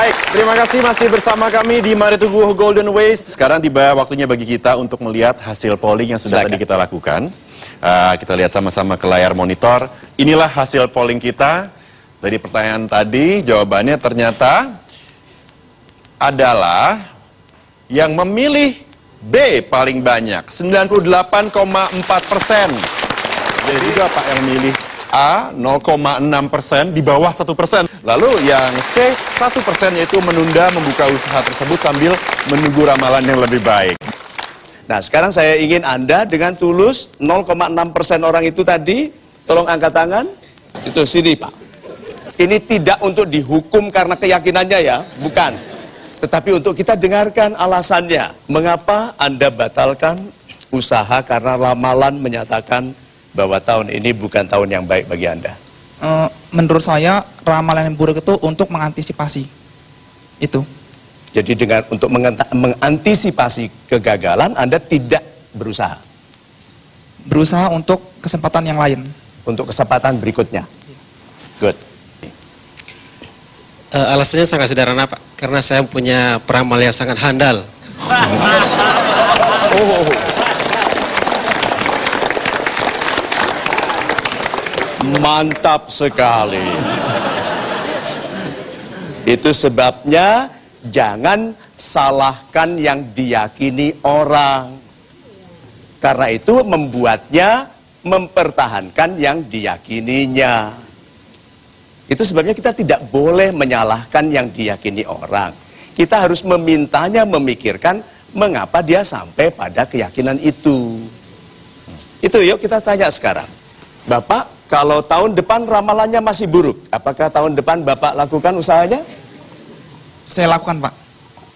Baik, terima kasih masih bersama kami di Mari Teguh Golden Ways. Sekarang tiba waktunya bagi kita untuk melihat hasil polling yang sudah tadi kita lakukan. Kita lihat sama-sama ke layar monitor. Inilah hasil polling kita. Dari pertanyaan tadi, jawabannya ternyata adalah yang memilih B paling banyak, 98,4%. Jadi juga Pak yang milih A 0,6%, di bawah 1%. Lalu yang C 1% yaitu menunda membuka usaha tersebut sambil menunggu ramalan yang lebih baik. Nah, sekarang saya ingin Anda dengan tulus 0,6% orang itu tadi, tolong angkat tangan. Itu sini, Pak. Ini tidak untuk dihukum karena keyakinannya ya, bukan. Tetapi untuk kita dengarkan alasannya. Mengapa Anda batalkan usaha karena ramalan menyatakan bahwa tahun ini bukan tahun yang baik bagi Anda? Menurut saya, ramalan yang buruk itu untuk mengantisipasi. Itu. Jadi untuk mengantisipasi kegagalan, Anda tidak berusaha? Berusaha untuk kesempatan yang lain. Untuk kesempatan berikutnya? Good. Alasannya sangat sederhana, Pak. Karena saya punya peramal yang sangat handal. Mantap sekali. Itu sebabnya jangan salahkan yang diyakini orang. Karena itu membuatnya mempertahankan yang diyakininya. Itu sebabnya kita tidak boleh menyalahkan yang diyakini orang. Kita harus memintanya memikirkan mengapa dia sampai pada keyakinan itu. Itu yuk kita tanya sekarang. Bapak, kalau tahun depan ramalannya masih buruk, apakah tahun depan Bapak lakukan usahanya? Saya lakukan, Pak.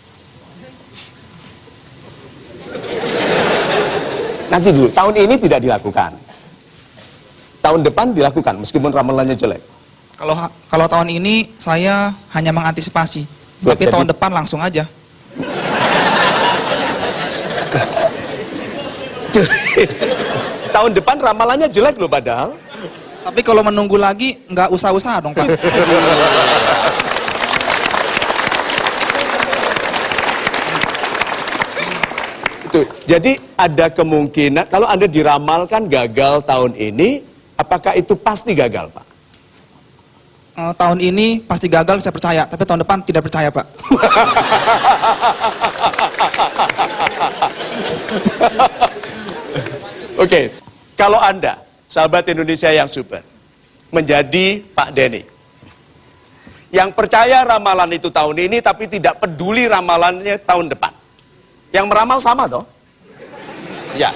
Nanti dulu, tahun ini tidak dilakukan. Tahun depan dilakukan, meskipun ramalannya jelek. Kalau tahun ini saya hanya mengantisipasi, tapi tahun depan langsung aja. Tahun depan ramalannya jelek loh padahal. Tapi kalau menunggu lagi, nggak usah-usaha dong, Pak. Itu. Jadi ada kemungkinan, kalau Anda diramalkan gagal tahun ini, apakah itu pasti gagal, Pak? Tahun ini pasti gagal, saya percaya. Tapi tahun depan tidak percaya, Pak. Oke, kalau Anda, sahabat Indonesia yang super, menjadi Pak Denny, yang percaya ramalan itu tahun ini, tapi tidak peduli ramalannya tahun depan. Yang meramal sama toh? Ya.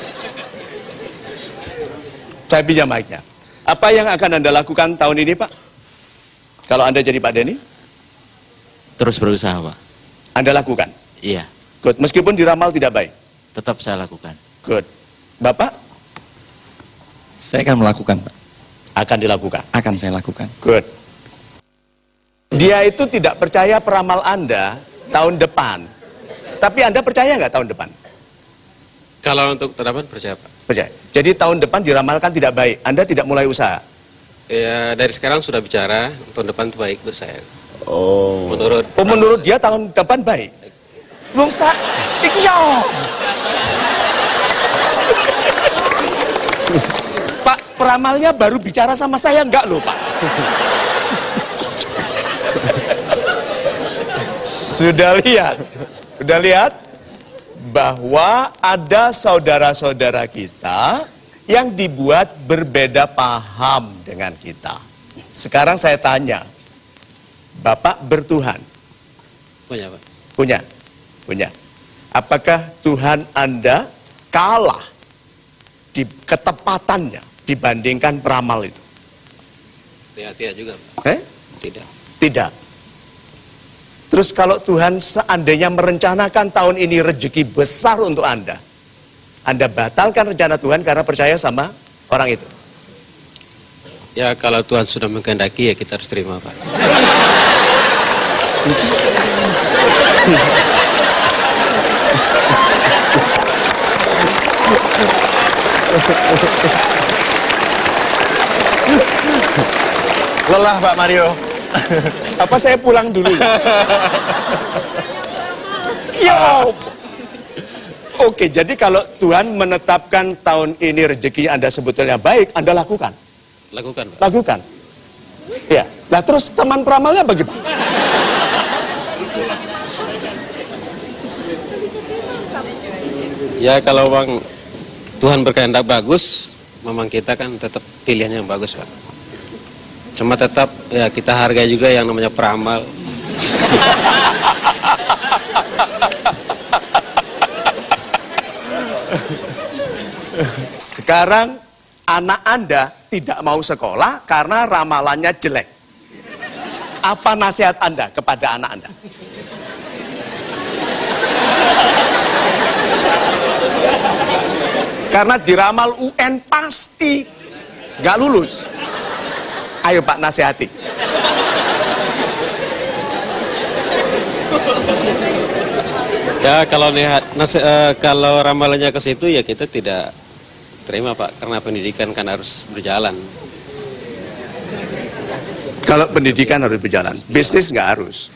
Saya pinjam mic-nya. Apa yang akan Anda lakukan tahun ini, Pak? Kalau Anda jadi Pak Denny? Terus berusaha, Pak. Anda lakukan? Iya. Good. Meskipun diramal tidak baik? Tetap saya lakukan. Good. Bapak? Saya akan melakukan, Pak. Akan dilakukan? Akan saya lakukan. Good. Dia itu tidak percaya peramal Anda tahun depan. Tapi Anda percaya nggak tahun depan? Kalau untuk tahun depan percaya, Pak. Percaya. Jadi tahun depan diramalkan tidak baik. Anda tidak mulai usaha? Ya, dari sekarang sudah bicara, tahun depan itu baik menurut saya. Oh. Menurut menurut dia tahun depan baik? Bungsa, iki yo. Pak, peramalnya baru bicara sama saya enggak loh, Pak? Sudah lihat bahwa ada saudara-saudara kita yang dibuat berbeda paham dengan kita. Sekarang saya tanya, Bapak bertuhan? Punya, Pak. Punya. Apakah Tuhan Anda kalah di ketepatannya dibandingkan peramal itu? Tidak juga, Pak. Tidak. Terus kalau Tuhan seandainya merencanakan tahun ini rezeki besar untuk Anda batalkan rencana Tuhan karena percaya sama orang itu? Ya, kalau Tuhan sudah mengkehendaki, ya kita harus terima, Pak. Lelah Pak Mario. Apa saya pulang dulu? Ya. Oke, jadi kalau Tuhan menetapkan tahun ini rezeki Anda sebetulnya baik, Anda lakukan. Lakukan, Pak. Lakukan. Ya. Nah, terus teman peramalnya bagaimana? Ya kalau Bang Tuhan berkehendak bagus, memang kita kan tetap pilihan yang bagus, Pak. Cuma tetap ya kita hargai juga yang namanya peramal. Sekarang anak Anda tidak mau sekolah karena ramalannya jelek. Apa nasihat Anda kepada anak Anda? Karena diramal UN pasti nggak lulus. Ayo Pak, nasihati. Ya kalau lihat kalau ramalannya ke situ ya kita tidak terima, Pak, karena pendidikan kan harus berjalan. Kalau pendidikan harus berjalan, bisnis nggak harus.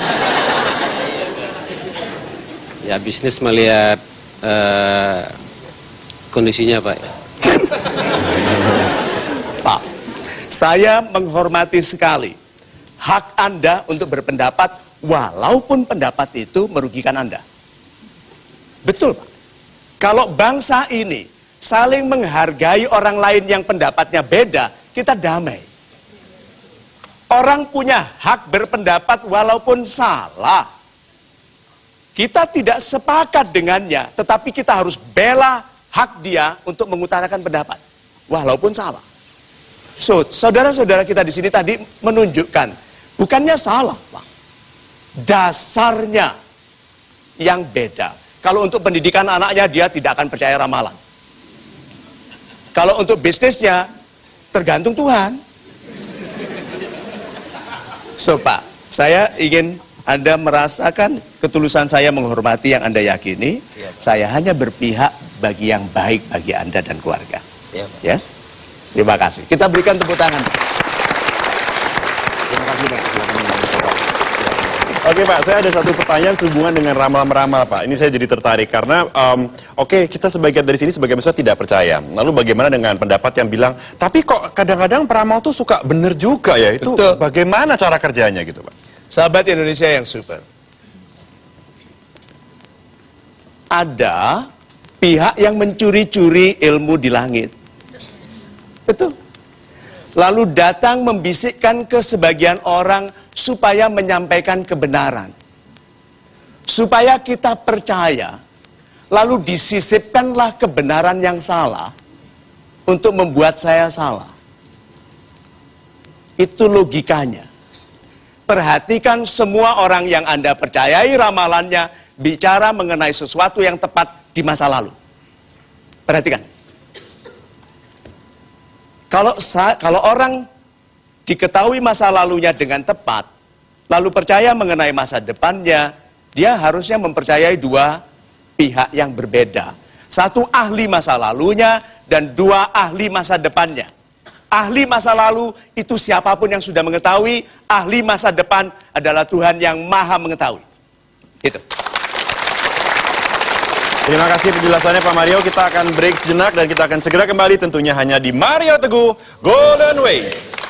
Ya bisnis melihat kondisinya, Pak. Pak, saya menghormati sekali hak Anda untuk berpendapat walaupun pendapat itu merugikan Anda. Betul, Pak. Kalau bangsa ini saling menghargai orang lain yang pendapatnya beda, kita damai. Orang punya hak berpendapat walaupun salah. Kita tidak sepakat dengannya, tetapi kita harus bela hak dia untuk mengutarakan pendapat, walaupun salah. So, saudara-saudara kita di sini tadi menunjukkan, bukannya salah, Pak. Dasarnya yang beda. Kalau untuk pendidikan anaknya, dia tidak akan percaya ramalan. Kalau untuk bisnisnya, tergantung Tuhan. So, Pak, saya ingin Anda merasakan ketulusan saya menghormati yang Anda yakini. Ya, saya hanya berpihak bagi yang baik bagi Anda dan keluarga. Ya, Pak. Yes? Terima kasih. Kita berikan tepuk tangan. Terima kasih, Pak. Oke Pak, saya ada satu pertanyaan sehubungan dengan ramal-meramal Pak. Ini saya jadi tertarik karena oke, kita sebagian dari sini sebagian besar tidak percaya. Lalu bagaimana dengan pendapat yang bilang, tapi kok kadang-kadang peramal tuh suka bener juga ya? Itu Betul. bagaimana cara kerjanya gitu Pak? Sahabat Indonesia yang super. Ada pihak yang mencuri-curi ilmu di langit. Betul. Lalu datang membisikkan ke sebagian orang supaya menyampaikan kebenaran. Supaya kita percaya. Lalu disisipkanlah kebenaran yang salah untuk membuat saya salah. Itu logikanya. Perhatikan semua orang yang Anda percayai ramalannya bicara mengenai sesuatu yang tepat di masa lalu. Perhatikan. Kalau orang diketahui masa lalunya dengan tepat, lalu percaya mengenai masa depannya, dia harusnya mempercayai dua pihak yang berbeda. Satu ahli masa lalunya dan dua ahli masa depannya. Ahli masa lalu itu siapapun yang sudah mengetahui, ahli masa depan adalah Tuhan yang maha mengetahui. Itu. Terima kasih penjelasannya Pak Mario. Kita akan break sejenak dan kita akan segera kembali tentunya hanya di Mario Teguh Golden Ways.